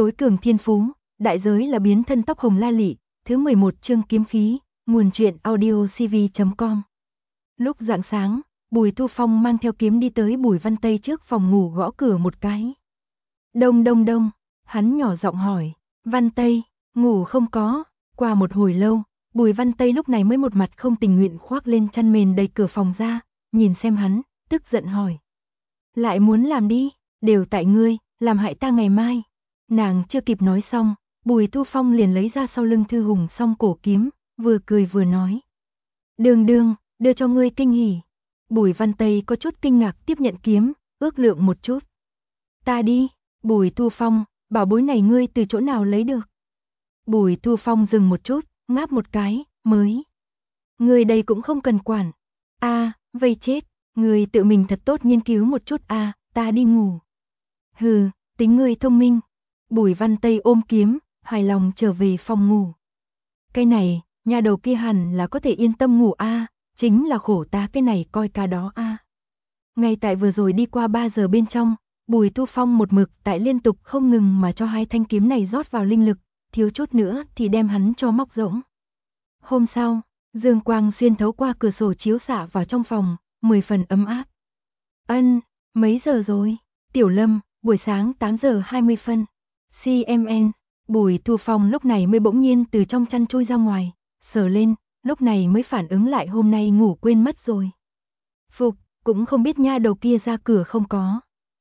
Tối cường thiên phú, đại giới là biến thân tóc hồng la lị, thứ 11 chương kiếm khí, nguồn truyện audiocv.com. Lúc rạng sáng, Bùi Thu Phong mang theo kiếm đi tới Bùi Văn Tây trước phòng ngủ gõ cửa một cái. Đông đông đông, hắn nhỏ giọng hỏi, Văn Tây, ngủ không có? Qua một hồi lâu, Bùi Văn Tây lúc này mới một mặt không tình nguyện khoác lên chăn mền đẩy cửa phòng ra, nhìn xem hắn, tức giận hỏi. Lại muốn làm đi, đều tại ngươi, làm hại ta ngày mai. Nàng chưa kịp nói xong, Bùi Thu Phong liền lấy ra sau lưng thư hùng song cổ kiếm, vừa cười vừa nói. Đường đường, đưa cho ngươi kinh hỉ. Bùi Văn Tây có chút kinh ngạc tiếp nhận kiếm, ước lượng một chút. Ta đi, Bùi Thu Phong, bảo bối này ngươi từ chỗ nào lấy được? Bùi Thu Phong dừng một chút, ngáp một cái, mới. Ngươi đây cũng không cần quản. Vây chết, ngươi tự mình thật tốt nghiên cứu một chút ta đi ngủ. Hừ, tính ngươi thông minh. Bùi Văn Tây ôm kiếm, hài lòng trở về phòng ngủ. Cái này, nhà đầu kia hẳn là có thể yên tâm ngủ chính là khổ ta cái này coi ca đó Ngay tại vừa rồi đi qua 3 giờ bên trong, Bùi Thu Phong một mực tại liên tục không ngừng mà cho hai thanh kiếm này rót vào linh lực, thiếu chút nữa thì đem hắn cho móc rỗng. Hôm sau, dương quang xuyên thấu qua cửa sổ chiếu xạ vào trong phòng, 10 phần ấm áp. Mấy giờ rồi? Tiểu Lâm, buổi sáng 8 giờ 20 phân. CMN, Bùi Thu Phong lúc này mới bỗng nhiên từ trong chăn chui ra ngoài, sờ lên, lúc này mới phản ứng lại hôm nay ngủ quên mất rồi. Phục, cũng không biết nha đầu kia ra cửa không có.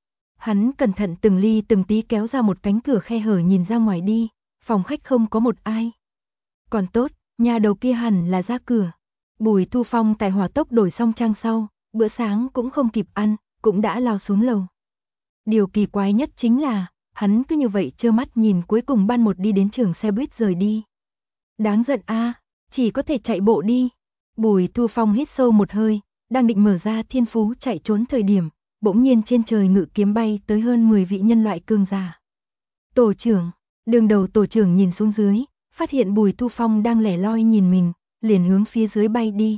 Hắn cẩn thận từng ly từng tí kéo ra một cánh cửa khe hở nhìn ra ngoài đi, phòng khách không có một ai. Còn tốt, nha đầu kia hẳn là ra cửa. Bùi Thu Phong tại hỏa tốc đổi xong trang sau, bữa sáng cũng không kịp ăn, cũng đã lao xuống lầu. Điều kỳ quái nhất chính là, hắn cứ như vậy trơ mắt nhìn cuối cùng ban một đi đến trường xe buýt rời đi. Đáng giận chỉ có thể chạy bộ đi. Bùi Thu Phong hít sâu một hơi, đang định mở ra thiên phú chạy trốn thời điểm, bỗng nhiên trên trời ngự kiếm bay tới hơn 10 vị nhân loại cường giả. Tổ trưởng, đường đầu tổ trưởng nhìn xuống dưới, phát hiện Bùi Thu Phong đang lẻ loi nhìn mình, liền hướng phía dưới bay đi.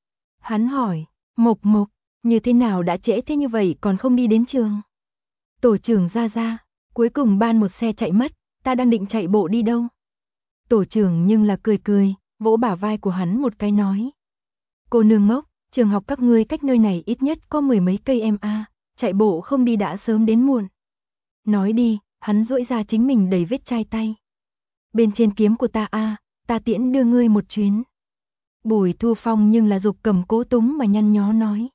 Hắn hỏi, Mộc, như thế nào đã trễ thế như vậy còn không đi đến trường? Tổ trưởng ra, cuối cùng ban một xe chạy mất, ta đang định chạy bộ đi đâu? Tổ trưởng nhưng là cười, vỗ bả vai của hắn một cái nói. Cô nương ngốc, trường học các ngươi cách nơi này ít nhất có 10 mấy cây em chạy bộ không đi đã sớm đến muộn. Nói đi, hắn duỗi ra chính mình đầy vết chai tay. Bên trên kiếm của ta ta tiễn đưa ngươi một chuyến. Bùi Thu Phong nhưng là dục cầm cố túng mà nhăn nhó nói.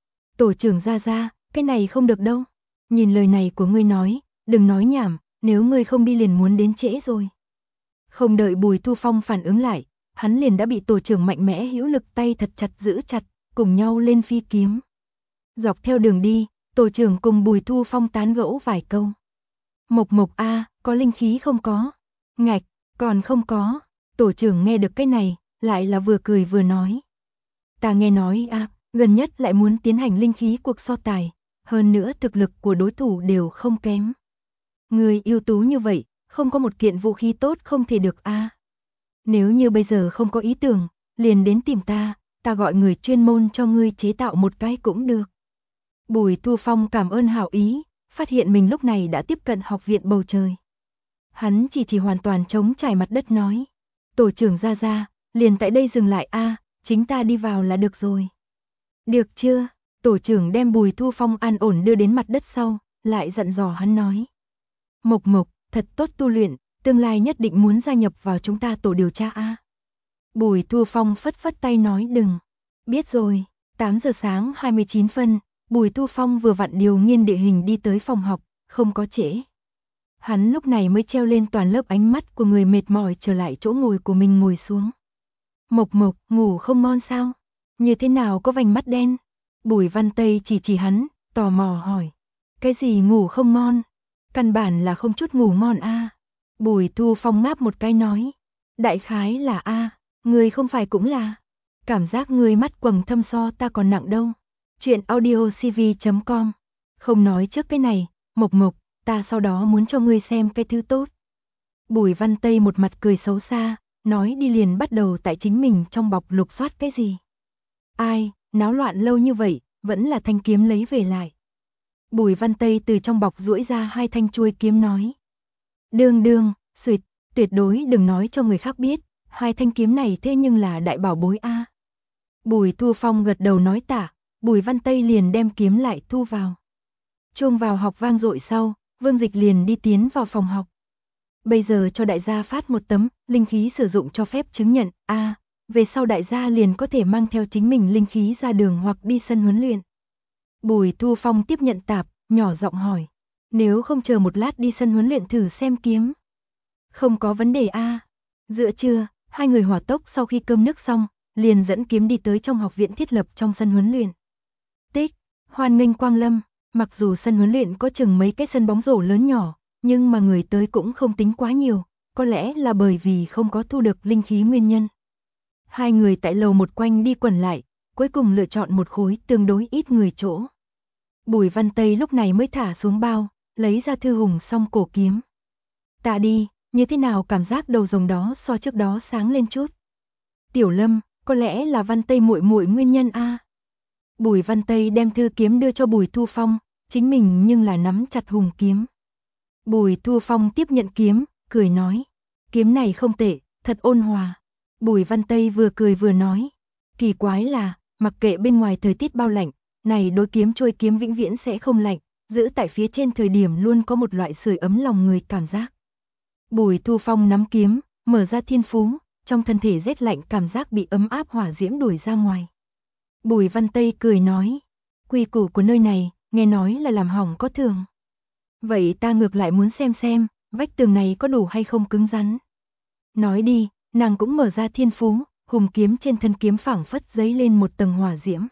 Tổ trưởng ra, cái này không được đâu. Nhìn lời này của ngươi nói, đừng nói nhảm, nếu ngươi không đi liền muốn đến trễ rồi. Không đợi Bùi Thu Phong phản ứng lại, hắn liền đã bị tổ trưởng mạnh mẽ hữu lực tay thật chặt giữ chặt, cùng nhau lên phi kiếm. Dọc theo đường đi, tổ trưởng cùng Bùi Thu Phong tán gẫu vài câu. Mộc có linh khí không có? Ngạch, còn không có. Tổ trưởng nghe được cái này, lại là vừa cười vừa nói. Ta nghe nói gần nhất lại muốn tiến hành linh khí cuộc so tài, hơn nữa thực lực của đối thủ đều không kém. Người ưu tú như vậy, không có một kiện vũ khí tốt không thể được Nếu như bây giờ không có ý tưởng, liền đến tìm ta gọi người chuyên môn cho ngươi chế tạo một cái cũng được. Bùi Thu Phong cảm ơn hảo ý, phát hiện mình lúc này đã tiếp cận học viện bầu trời. Hắn chỉ hoàn toàn trống trải mặt đất nói. Tổ trưởng ra, liền tại đây dừng lại chính ta đi vào là được rồi. Được chưa? Tổ trưởng đem Bùi Thu Phong an ổn đưa đến mặt đất sau, lại dặn dò hắn nói. Mộc, thật tốt tu luyện, tương lai nhất định muốn gia nhập vào chúng ta tổ điều tra Bùi Thu Phong phất tay nói đừng. Biết rồi, 8 giờ sáng 29 phân, Bùi Thu Phong vừa vặn điều nghiên địa hình đi tới phòng học, không có trễ. Hắn lúc này mới treo lên toàn lớp ánh mắt của người mệt mỏi trở lại chỗ ngồi của mình ngồi xuống. Mộc, ngủ không ngon sao? Như thế nào có vành mắt đen? Bùi Văn Tây chỉ hắn, tò mò hỏi. Cái gì ngủ không ngon? Căn bản là không chút ngủ ngon Bùi Thu Phong ngáp một cái nói. Đại khái là người không phải cũng là. Cảm giác người mắt quầng thâm so ta còn nặng đâu. Chuyện audiocv.com. Không nói trước cái này, Mộc, ta sau đó muốn cho ngươi xem cái thứ tốt. Bùi Văn Tây một mặt cười xấu xa, nói đi liền bắt đầu tại chính mình trong bọc lục soát cái gì. Ai, náo loạn lâu như vậy, vẫn là thanh kiếm lấy về lại. Bùi Văn Tây từ trong bọc duỗi ra hai thanh chuôi kiếm nói. Đương đương, xuyệt, tuyệt đối đừng nói cho người khác biết, hai thanh kiếm này thế nhưng là đại bảo bối a. Bùi Thu Phong gật đầu nói tạ, Bùi Văn Tây liền đem kiếm lại thu vào. Chuông vào học vang dội sau, Vương Dịch liền đi tiến vào phòng học. Bây giờ cho đại gia phát một tấm linh khí sử dụng cho phép chứng nhận, về sau đại gia liền có thể mang theo chính mình linh khí ra đường hoặc đi sân huấn luyện. Bùi Thu Phong tiếp nhận tạp, nhỏ giọng hỏi, nếu không chờ một lát đi sân huấn luyện thử xem kiếm. Không có vấn đề a. Giữa trưa, hai người hỏa tốc sau khi cơm nước xong, liền dẫn kiếm đi tới trong học viện thiết lập trong sân huấn luyện. Tích, hoan nghênh quang lâm, mặc dù sân huấn luyện có chừng mấy cái sân bóng rổ lớn nhỏ, nhưng mà người tới cũng không tính quá nhiều, có lẽ là bởi vì không có thu được linh khí nguyên nhân. Hai người tại lầu một quanh đi quẩn lại, cuối cùng lựa chọn một khối tương đối ít người chỗ. Bùi Văn Tây lúc này mới thả xuống bao, lấy ra thư hùng song cổ kiếm. Ta đi, như thế nào cảm giác đầu rồng đó so trước đó sáng lên chút. Tiểu Lâm, có lẽ là Văn Tây muội muội nguyên nhân a. Bùi Văn Tây đem thư kiếm đưa cho Bùi Thu Phong, chính mình nhưng là nắm chặt hùng kiếm. Bùi Thu Phong tiếp nhận kiếm, cười nói, kiếm này không tệ, thật ôn hòa. Bùi Văn Tây vừa cười vừa nói, kỳ quái là, mặc kệ bên ngoài thời tiết bao lạnh, này đối kiếm trôi kiếm vĩnh viễn sẽ không lạnh, giữ tại phía trên thời điểm luôn có một loại sưởi ấm lòng người cảm giác. Bùi Thu Phong nắm kiếm, mở ra thiên phú, trong thân thể rét lạnh cảm giác bị ấm áp hỏa diễm đuổi ra ngoài. Bùi Văn Tây cười nói, quy củ của nơi này, nghe nói là làm hỏng có thường. Vậy ta ngược lại muốn xem, vách tường này có đủ hay không cứng rắn. Nói đi, nàng cũng mở ra thiên phú, hùng kiếm trên thân kiếm phảng phất giấy lên một tầng hỏa diễm.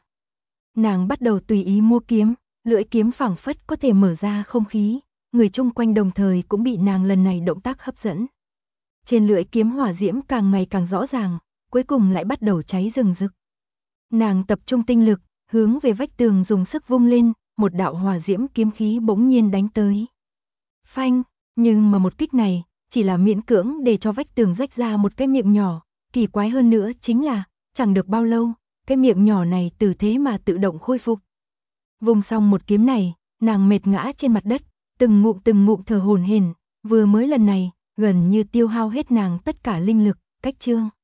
Nàng bắt đầu tùy ý mua kiếm, lưỡi kiếm phảng phất có thể mở ra không khí, người chung quanh đồng thời cũng bị nàng lần này động tác hấp dẫn. Trên lưỡi kiếm hỏa diễm càng ngày càng rõ ràng, cuối cùng lại bắt đầu cháy rừng rực. Nàng tập trung tinh lực, hướng về vách tường dùng sức vung lên, một đạo hỏa diễm kiếm khí bỗng nhiên đánh tới. Phanh, nhưng mà một kích này, chỉ là miễn cưỡng để cho vách tường rách ra một cái miệng nhỏ, kỳ quái hơn nữa chính là, chẳng được bao lâu, cái miệng nhỏ này từ thế mà tự động khôi phục. Vùng xong một kiếm này, nàng mệt ngã trên mặt đất, từng ngụm thở hổn hển, vừa mới lần này, gần như tiêu hao hết nàng tất cả linh lực, cách chương.